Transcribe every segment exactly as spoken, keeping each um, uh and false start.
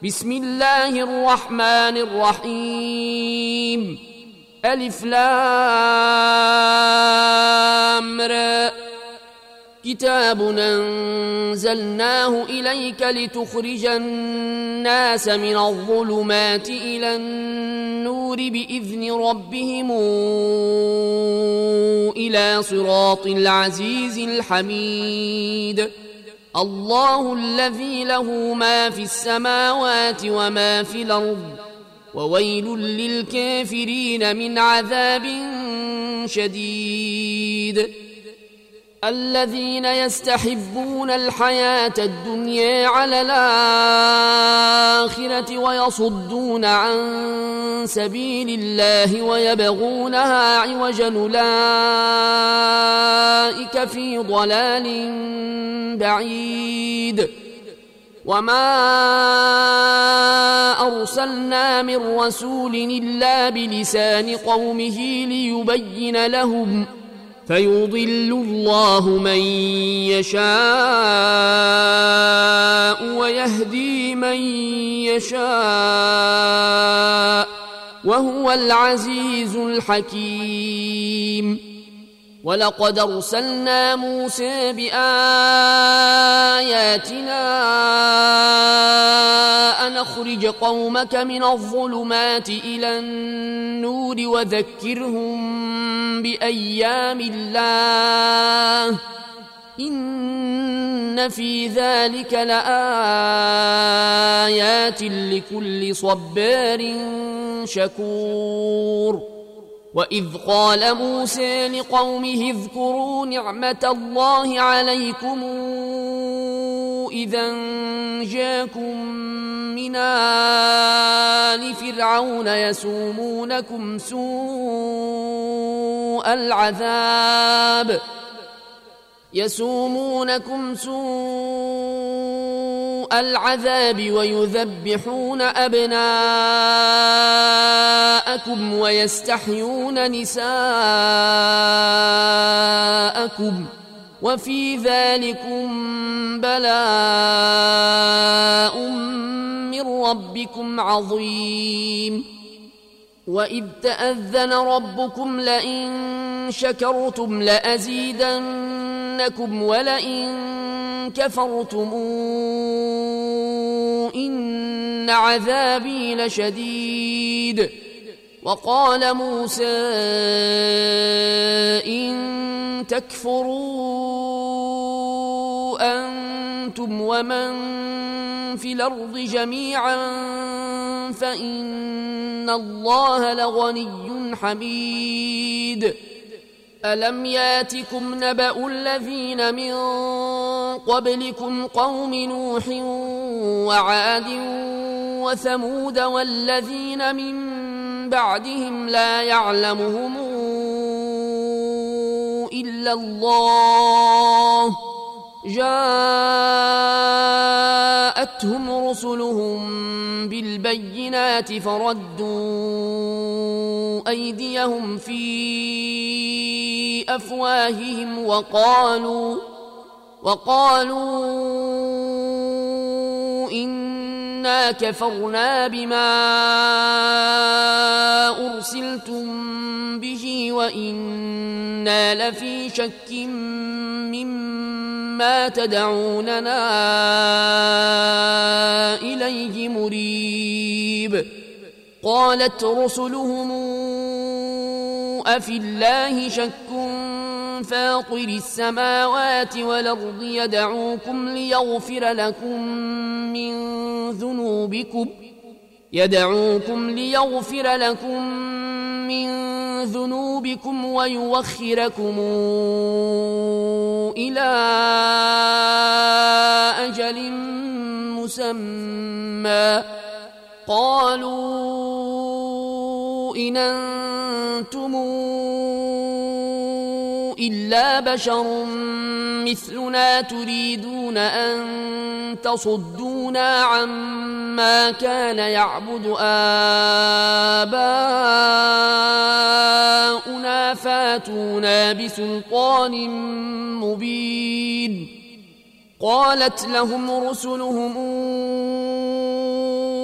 بسم الله الرحمن الرحيم. ألف لام را. كتاب أنزلناه إليك لتخرج الناس من الظلمات إلى النور بإذن ربهم إلى صراط العزيز الحميد. الله الذي له ما في السماوات وما في الأرض وويل للكافرين من عذاب شديد. الذين يستحبون الحياة الدنيا على الآخرة ويصدون عن سبيل الله ويبغونها عوجا أولئك في ضلال بعيد. وما أرسلنا من رسول إلا بلسان قومه ليبين لهم فيضل الله من يشاء ويهدي من يشاء وهو العزيز الحكيم. ولقد أرسلنا موسى بآياتنا أن أخرج قومك من الظلمات إلى النور وذكرهم بأيام الله إن في ذلك لآيات لكل صبار شكور. وإذ قال موسى لقومه اذكروا نعمة الله عليكم إذا جاءكم من آل فرعون يسومونكم سوء العذاب يسومونكم سوء العذاب ويذبحون أبناءكم ويستحيون نساءكم وفي ذلكم بلاء من ربكم عظيم. وإذ تأذن ربكم لئن شكرتم لأزيدنكم ولئن كفرتم إن عذابي لشديد. وقال موسى إن تكفروا أنتم ومن في الأرض جميعا فإن الله لغني حميد. ألم ياتكم نبأ الذين من قبلكم قوم نوح وعاد وثمود والذين من بعدهم لا يعلمهم إلا الله جاءتهم رسلهم بالبينات فردوا أيديهم في أفواههم وقالوا وقالوا إنا كفرنا بما أرسلتم به وإنا لفي شك مما تدعوننا إليه مريب. قالت رسلهم أفي الله شك فاطر السماوات والأرض يدعوكم ليغفر لكم من ذنوبكم يدعوكم ليغفر لكم من ذنوبكم ويوخركم إلى أجل مسمى. قالوا إن أنتم إلا بشر مثلنا تريدون أن تصدونا عما كان يعبد آباؤنا فاتونا بسلطان مبين. قالت لهم رسلهم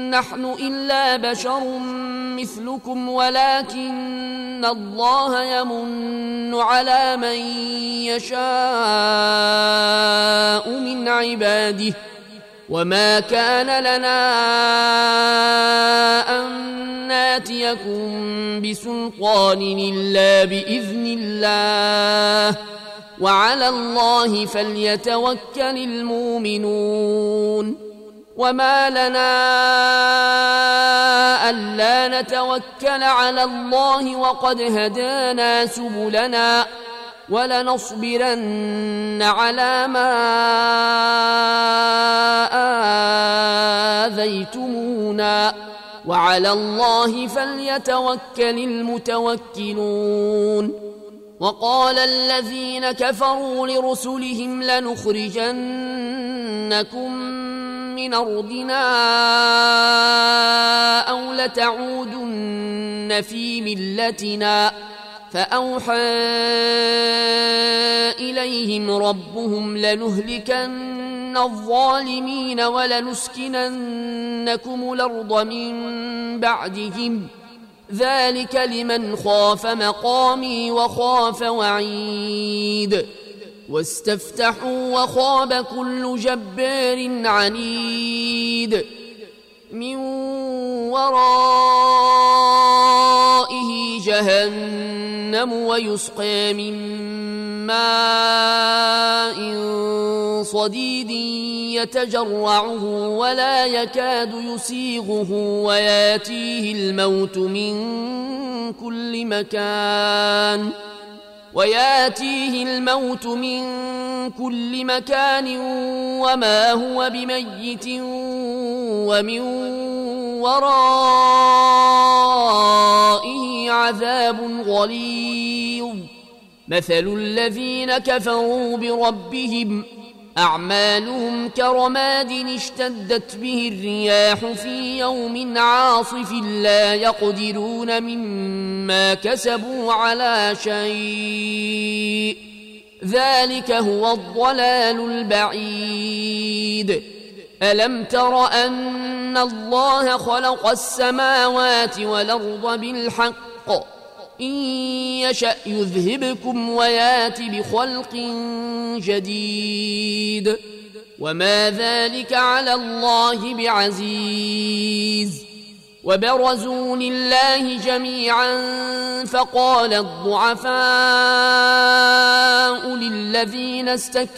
نحن إلا بشر مثلكم ولكن الله يمن على من يشاء من عباده وما كان لنا أن ناتيكم بسلطان إلا بإذن الله وعلى الله فليتوكل المؤمنون وما لنا ألا نتوكل على الله وقد هدانا سبلنا ولنصبرن على ما آذيتمونا وعلى الله فليتوكل المتوكلون وقال الذين كفروا لرسلهم لنخرجنكم من أرضنا أو لتعودن في ملتنا فأوحى إليهم ربهم لنهلكن الظالمين ولنسكننكم الأرض من بعدهم ذلك لمن خاف مقامي وخاف وعيد واستفتحوا وخاب كل جبار عنيد من ورائه جهنم ويسقى من ماء صديد يتجرعه ولا يكاد يسيغه وياتيه الموت من كل مكان وياتيه الموت من كل مكان وما هو بميت ومن ورائه عذاب غليظ مثل الذين كفروا بربهم أعمالهم كرماد اشتدت به الرياح في يوم عاصف لا يقدرون مما كسبوا على شيء ذلك هو الضلال البعيد ألم تر أن الله خلق السماوات والأرض بالحق إن يشأ يذهبكم ويات بخلق جديد وما ذلك على الله بعزيز وبرزوا لله جميعا فقال الضعفاء للذين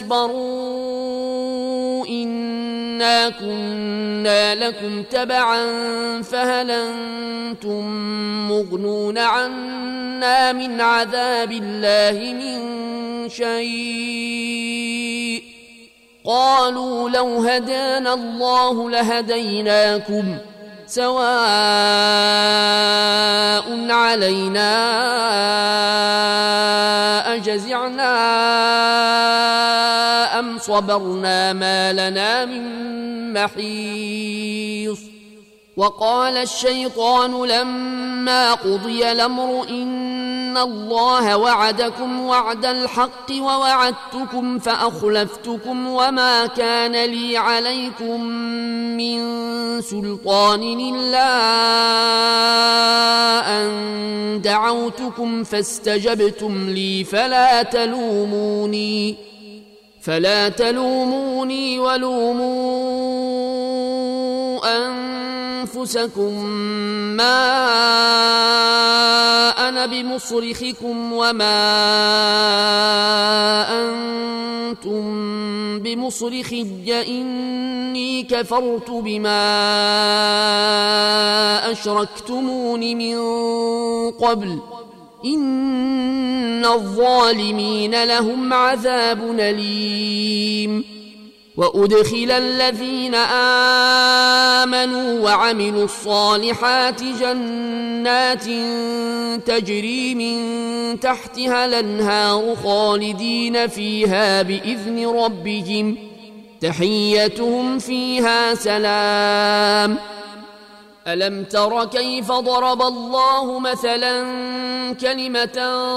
استكبروا إنا كنا لكم تبعا فهل أنتم مغنون عنا من عذاب الله من شيء قالوا لو هدانا الله لهديناكم سواء علينا أجزعنا أم صبرنا ما لنا من محيص وقال الشيطان لما قضي الأمر إن الله وعدكم وعد الحق ووعدتكم فأخلفتكم وما كان لي عليكم من سلطان إلا أن دعوتكم فاستجبتم لي فلا تلوموني فلا تلوموني ولوموا أنفسكم ما أنا بمصرخكم وما أنتم بمصرخي إني كفرت بما أشركتمون من قبل إن الظالمين لهم عذاب أليم وأدخل الذين آمنوا وعملوا الصالحات جنات تجري من تحتها الأنهار خالدين فيها بإذن ربهم تحيتهم فيها سلام ألم تر كيف ضرب الله مثلا كلمة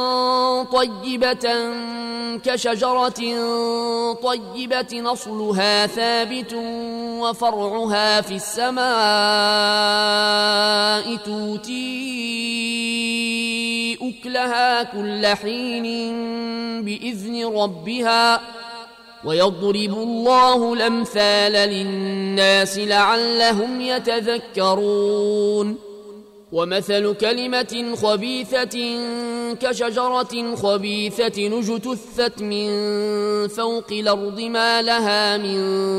طيبة كشجرة طيبة أصلها ثابت وفرعها في السماء تؤتي أكلها كل حين بإذن ربها ويضرب الله الأمثال للناس لعلهم يتذكرون ومثل كلمة خبيثة كشجرة خبيثة اجتثت من فوق الأرض ما لها من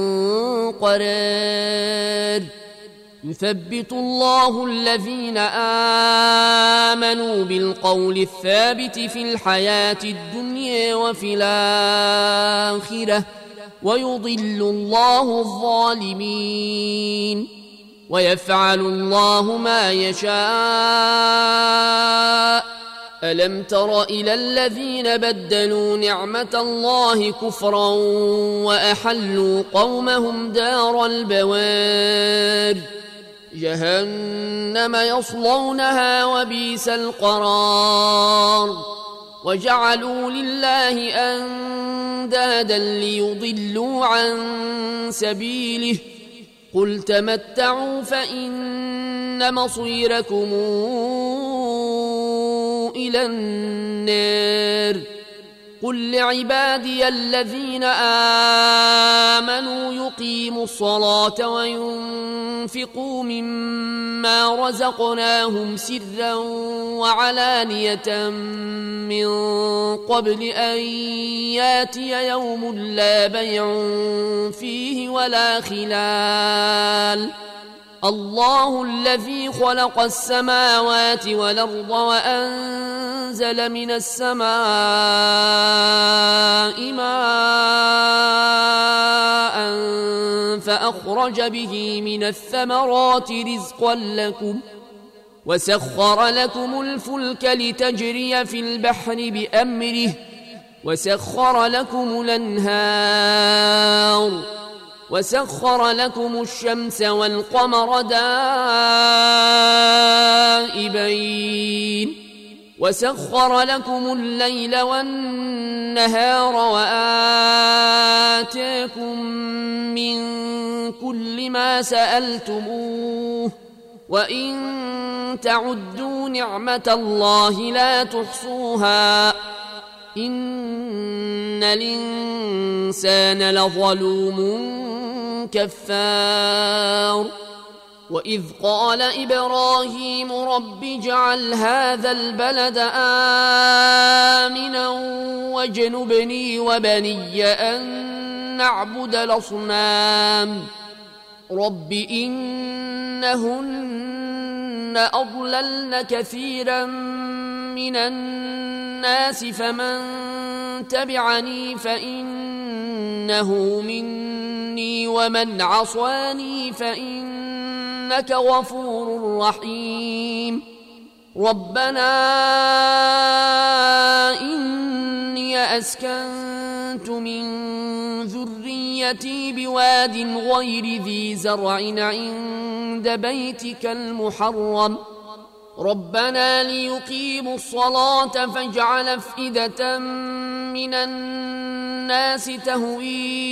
قرار يثبت الله الذين آمنوا بالقول الثابت في الحياة الدنيا وفي الآخرة ويضل الله الظالمين ويفعل الله ما يشاء ألم تر إلى الذين بدلوا نعمة الله كفرا وأحلوا قومهم دار البوار جهنم يصلونها وبئس القرار وجعلوا لله أندادا ليضلوا عن سبيله قل تمتعوا فإن مصيركم إلى النار قل لعبادي الذين آمنوا يقيموا الصلاة وينفقوا مما رزقناهم سرا وعلانية من قبل أن ياتي يوم لا بيع فيه ولا خلال الله الذي خلق السماوات والأرض وأنزل من السماء ماء فأخرج به من الثمرات رزقا لكم وسخر لكم الفلك لتجري في البحر بأمره وسخر لكم الأنهار وسخر لكم الشمس والقمر دائبين وسخر لكم الليل والنهار وآتاكم من كل ما سألتموه وإن تعدوا نعمة الله لا تحصوها إن الإنسان لظلوم كفار وإذ قال إبراهيم رب اجعل هذا البلد آمنا واجنبني وبني أن نعبد الأصنام رب إنهن أضللن كثيرا من الناس فمن تبعني فإنه مني ومن عصاني فإنك غفور رحيم ربنا إني أسكنت من ذريتي بواد غير ذي زرع عند بيتك المحرم ربنا ليقيموا الصلاة فاجعل أفئدة من الناس تهوي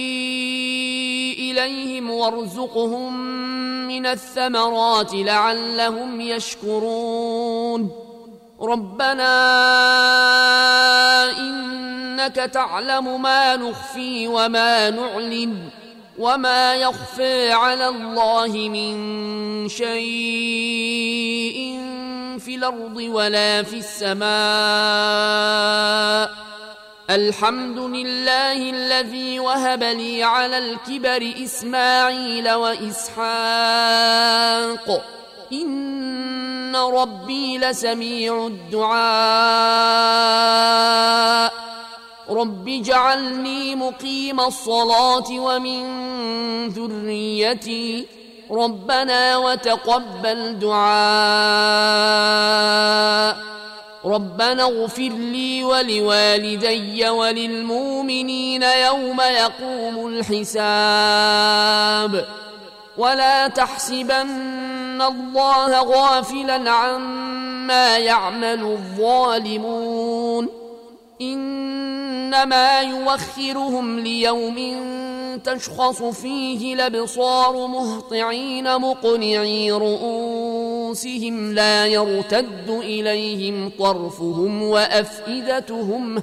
إليهم وارزقهم من الثمرات لعلهم يشكرون ربنا إنك تعلم ما نخفي وما نعلن وما يخفى على الله من شيء في الأرض ولا في السماء الحمد لله الذي وهب لي على الكبر إسماعيل وإسحاق إن ربي لسميع الدعاء رب اجعلني مقيم الصلاة ومن ذريتي ربنا وتقبل دعاء ربنا اغفر لي ولوالدي وللمؤمنين يوم يقوم الحساب ولا تحسبن الله غافلا عما يعمل الظالمون إنما يوخرهم ليوم تشخص فيه الأبصار مهطعين مقنعي رؤوسهم لا يرتد إليهم طرفهم وأفئدتهم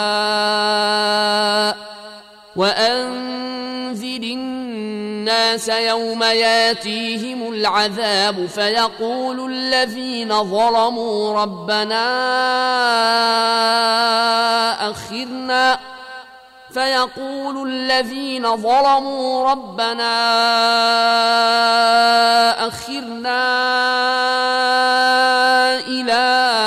هواء وأنذر الناس يوم ياتيهم العذاب فيقول الذين ظلموا ربنا أخرنا فيقول الذين ظلموا ربنا أخرنا إلى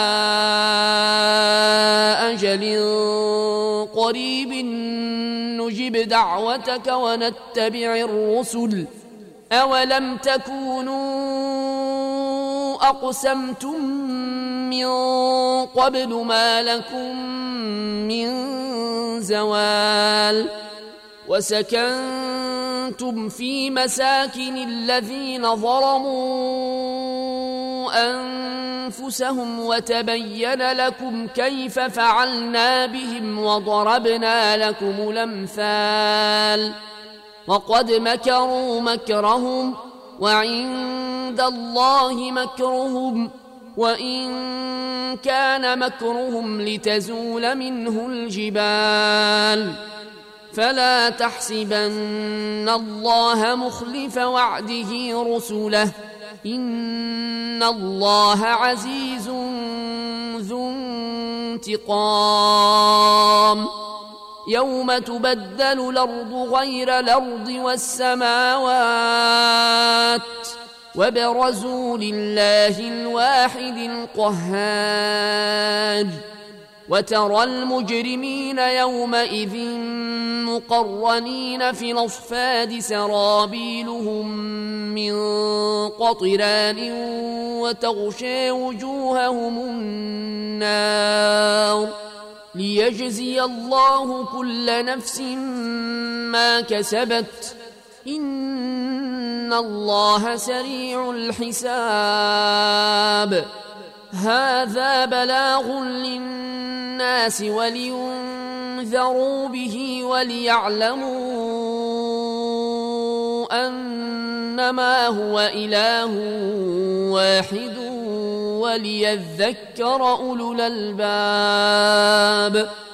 أجل قريب نجب دعوتك ونتبع الرسل أولم تكونوا أقسمتم من قبل ما لكم من زوال وسكنتم في مساكن الذين ظلموا أنفسهم وتبين لكم كيف فعلنا بهم وضربنا لكم الأمثال وقد مكروا مكرهم وعند الله مكرهم وإن كان مكرهم لتزول منه الجبال فلا تحسبن الله مخلف وعده رسله إن الله عزيز ذو انتقام يوم تبدل الأرض غير الأرض والسماوات وبرزوا لله الواحد القهار وترى المجرمين يومئذ مقرنين في الأصفاد سرابيلهم من قطران وتغشى وجوههم النار ليجزي الله كل نفس ما كسبت إن الله سريع الحساب هذا بلاغ للناس ولينذروا به وليعلموا أنما هو إله واحد وليذكر أولو الألباب